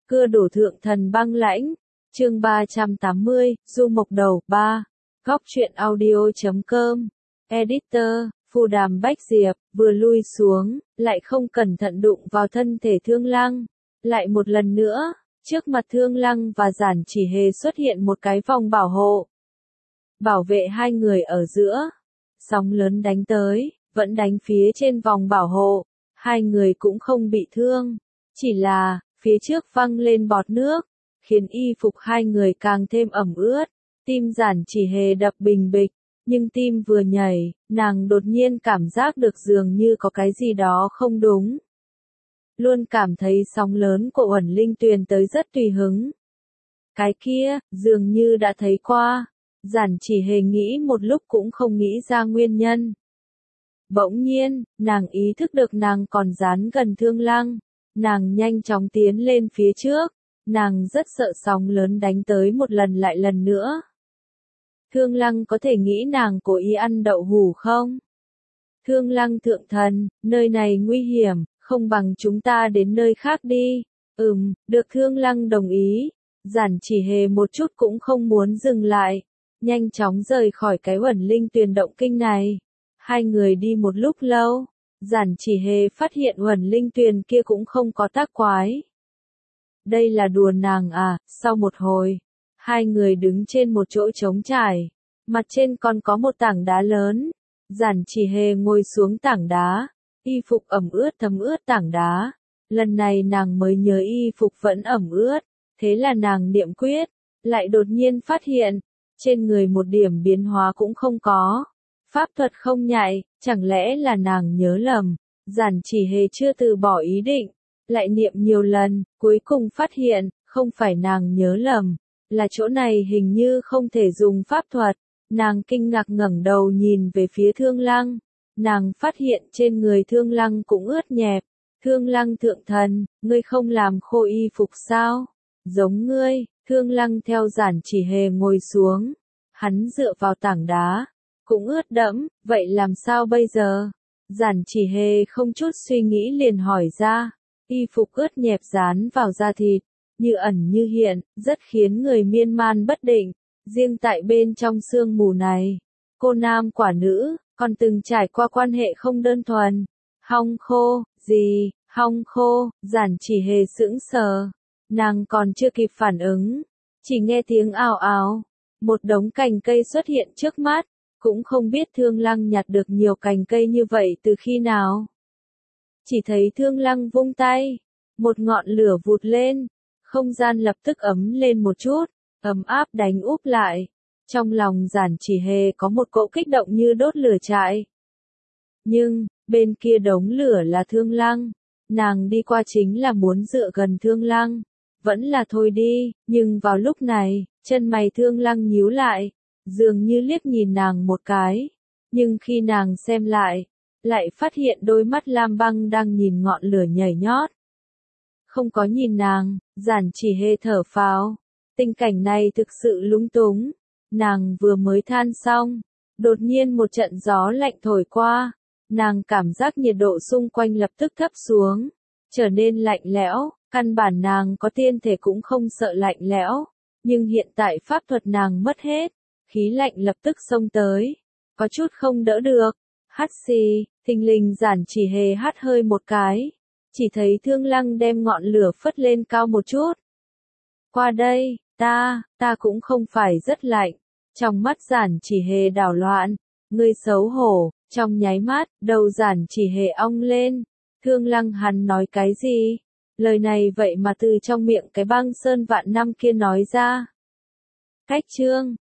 Cưa đổ thượng thần băng lãnh. Chương 380, Du Mộc Đầu 3. Góc truyện audio.com. Editor, Phù Đàm Bách Diệp, vừa lui xuống, lại không cẩn thận đụng vào thân thể Thương Lăng. Lại một lần nữa, trước mặt Thương Lăng và Giản Chỉ Hề xuất hiện một cái vòng bảo hộ. Bảo vệ hai người ở giữa. Sóng lớn đánh tới, vẫn đánh phía trên vòng bảo hộ. Hai người cũng không bị thương. Chỉ là, phía trước văng lên bọt nước, khiến y phục hai người càng thêm ẩm ướt. Tim Giản Chỉ Hề đập bình bịch, nhưng tim vừa nhảy, nàng đột nhiên cảm giác được dường như có cái gì đó không đúng. Luôn cảm thấy sóng lớn của Uẩn Linh Tuyền tới rất tùy hứng. Cái kia, dường như đã thấy qua. Giản Chỉ Hề nghĩ một lúc cũng không nghĩ ra nguyên nhân. Bỗng nhiên, nàng ý thức được nàng còn dán gần Thương Lăng. Nàng nhanh chóng tiến lên phía trước. Nàng rất sợ sóng lớn đánh tới một lần lại lần nữa. Thương Lăng có thể nghĩ nàng cố ý ăn đậu hủ không? Thương Lăng thượng thần, nơi này nguy hiểm, không bằng chúng ta đến nơi khác đi. Được Thương Lăng đồng ý. Giản Chỉ Hề một chút cũng không muốn dừng lại. Nhanh chóng rời khỏi cái Uẩn Linh Tuyền động kinh này. Hai người đi một lúc lâu. Giản Chỉ Hề phát hiện Uẩn Linh Tuyền kia cũng không có tác quái. Đây là đùa nàng à? Sau một hồi, hai người đứng trên một chỗ trống trải. Mặt trên còn có một tảng đá lớn. Giản Chỉ Hề ngồi xuống tảng đá. Y phục ẩm ướt thấm ướt tảng đá. Lần này nàng mới nhớ y phục vẫn ẩm ướt. Thế là nàng niệm quyết. Lại đột nhiên phát hiện. Trên người một điểm biến hóa cũng không có. Pháp thuật không nhạy. Chẳng lẽ là nàng nhớ lầm. Giản Chỉ Hề chưa từ bỏ ý định. Lại niệm nhiều lần, cuối cùng phát hiện, không phải nàng nhớ lầm, là chỗ này hình như không thể dùng pháp thuật. Nàng kinh ngạc ngẩng đầu nhìn về phía Thương Lăng. Nàng phát hiện trên người Thương Lăng cũng ướt nhẹp. Thương Lăng thượng thần, ngươi không làm khô y phục sao? Giống ngươi, Thương Lăng theo Giản Chỉ Hề ngồi xuống. Hắn dựa vào tảng đá, cũng ướt đẫm, vậy làm sao bây giờ? Giản Chỉ Hề không chút suy nghĩ liền hỏi ra. Y phục ướt nhẹp dán vào da thịt, như ẩn như hiện, rất khiến người miên man bất định. Riêng tại bên trong sương mù này, cô nam quả nữ, còn từng trải qua quan hệ không đơn thuần. Hong khô, gì, hong khô, Giản Chỉ Hề sững sờ. Nàng còn chưa kịp phản ứng, chỉ nghe tiếng ào ào. Một đống cành cây xuất hiện trước mắt, cũng không biết Thương Lăng nhặt được nhiều cành cây như vậy từ khi nào. Chỉ thấy Thương Lăng vung tay, một ngọn lửa vụt lên, không gian lập tức ấm lên một chút, ấm áp đánh úp lại. Trong lòng Giản Chỉ Hề có một cỗ kích động như đốt lửa trại. Nhưng, bên kia đống lửa là Thương Lăng, nàng đi qua chính là muốn dựa gần Thương Lăng. Vẫn là thôi đi, nhưng vào lúc này, chân mày Thương Lăng nhíu lại, dường như liếc nhìn nàng một cái. Nhưng khi nàng xem lại phát hiện đôi mắt lam băng đang nhìn ngọn lửa nhảy nhót. Không có nhìn nàng, Giản Chỉ Hề thở phào. Tình cảnh này thực sự lúng túng. Nàng vừa mới than xong, đột nhiên một trận gió lạnh thổi qua. Nàng cảm giác nhiệt độ xung quanh lập tức thấp xuống, trở nên lạnh lẽo. Căn bản nàng có tiên thể cũng không sợ lạnh lẽo. Nhưng hiện tại pháp thuật nàng mất hết, khí lạnh lập tức xông tới. Có chút không đỡ được. Hắt xì, thình lình Giản Chỉ Hề hắt hơi một cái. Chỉ thấy Thương Lăng đem ngọn lửa phất lên cao một chút. Qua đây, ta cũng không phải rất lạnh. Trong mắt Giản Chỉ Hề đảo loạn. Ngươi xấu hổ, trong nháy mắt, đầu Giản Chỉ Hề ong lên. Thương Lăng hắn nói cái gì? Lời này vậy mà từ trong miệng cái băng sơn vạn năm kia nói ra. Cách chương